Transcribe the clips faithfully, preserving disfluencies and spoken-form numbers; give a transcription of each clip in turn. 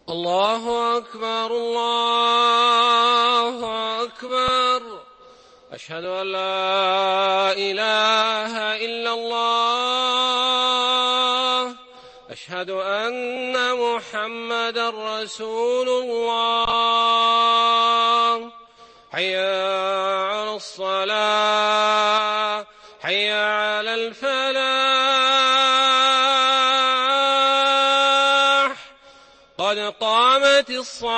الله أكبر الله أكبر. أشهد أن لا إله إلا الله. أشهد أن محمدا رسول الله. حي على الصلاة حي على الفلاح. قد قامت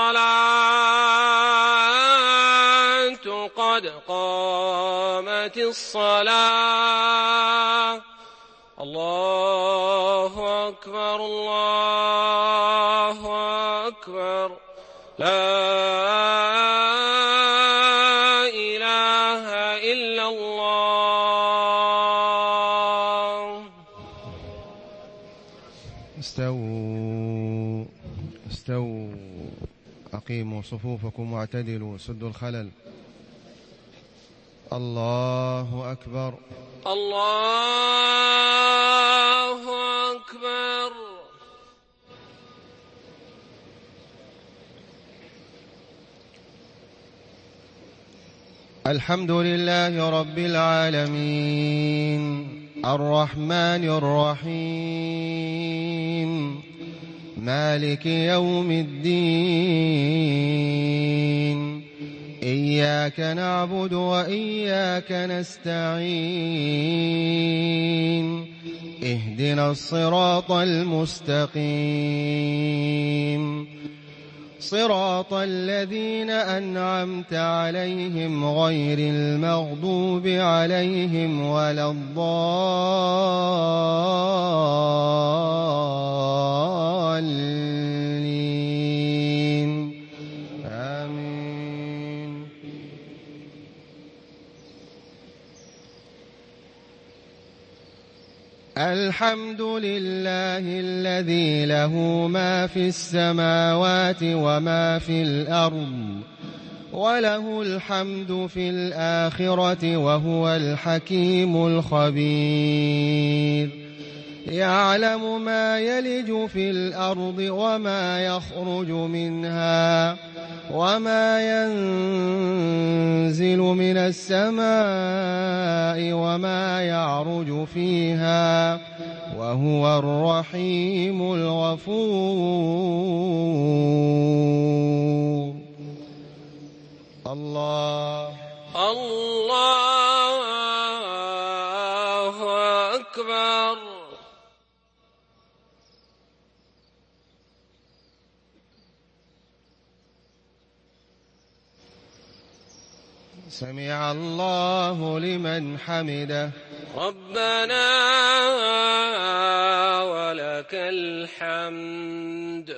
الصلاة قد قامت الصلاة. الله أكبر الله أكبر. لا إله إلا الله. استووا استووا أقيموا صفوفكم واعتدلوا سدوا الخلل. الله أكبر الله أكبر. الحمد لله رب العالمين الرحمن الرحيم مالك يوم الدين. إياك نعبد وإياك نستعين. اهدنا الصراط المستقيم صراط الذين أنعمت عليهم غير المغضوب عليهم ولا الضالين. آمين. الحمد لله الذي له ما في السماوات وما في الأرض وله الحمد في الآخرة وهو الحكيم الخبير. يعلم ما يلج في الأرض وما يخرج منها وما ينزل من السماء وما يعرج فيها وهو الرحيم الغفور. الله الله أكبر. سمع الله لمن حمده. ربنا ولك الحمد.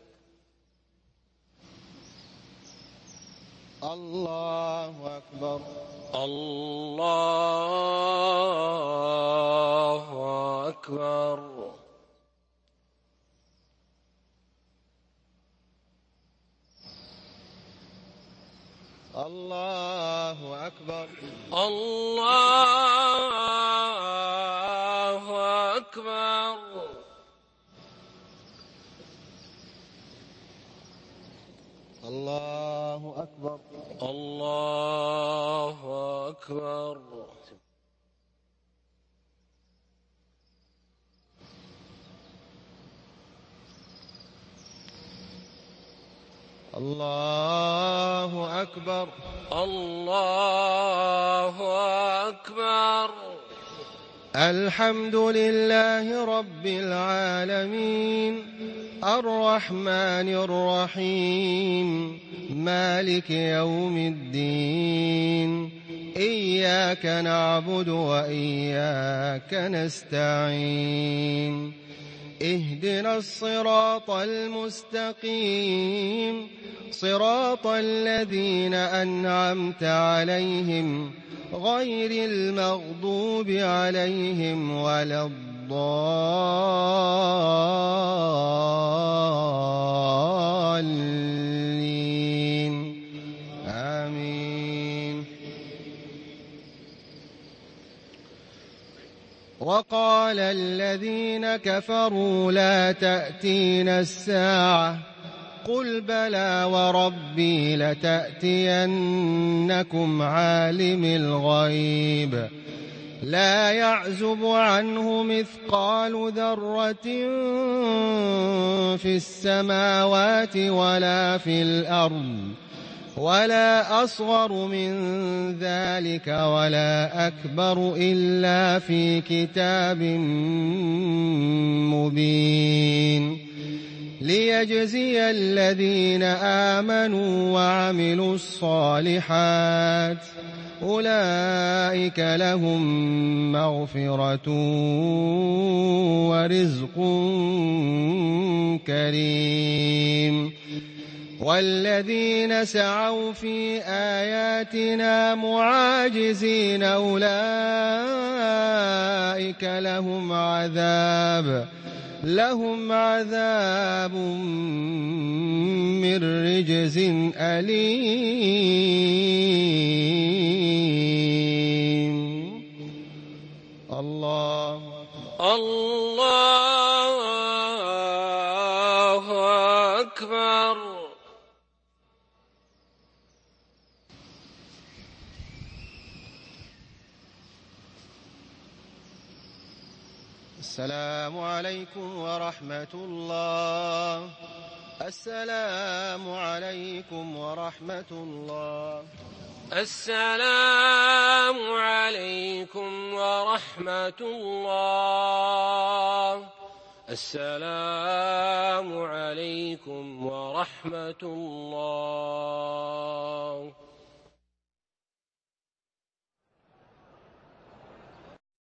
الله أكبر الله أكبر. الله أكبر الله أكبر. الله أكبر الله أكبر. الله أكبر الله أكبر. الحمد لله رب العالمين الرحمن الرحيم مالك يوم الدين. إياك نعبد وإياك نستعين. اهدنا الصراط المستقيم صراط الذين أنعمت عليهم غير المغضوب عليهم ولا الضالين. آمين. وقال الذين كفروا لا تأتينا الساعة قل بلى وربي لتأتينكم عالم الغيب لا يعزب عنه مثقال ذرة في السماوات ولا في الأرض ولا أصغر من ذلك ولا أكبر إلا في كتاب مبين ليجزي الذين آمنوا وعملوا الصالحات أولئك لهم مغفرة ورزق كريم والذين سعوا في آياتنا معاجزين أولئك لهم عذاب لهم عذاب من رجز أليم. الله الله أكبر. السلام عليكم ورحمة الله. السلام عليكم ورحمة الله. السلام عليكم ورحمة الله. السلام عليكم ورحمة الله.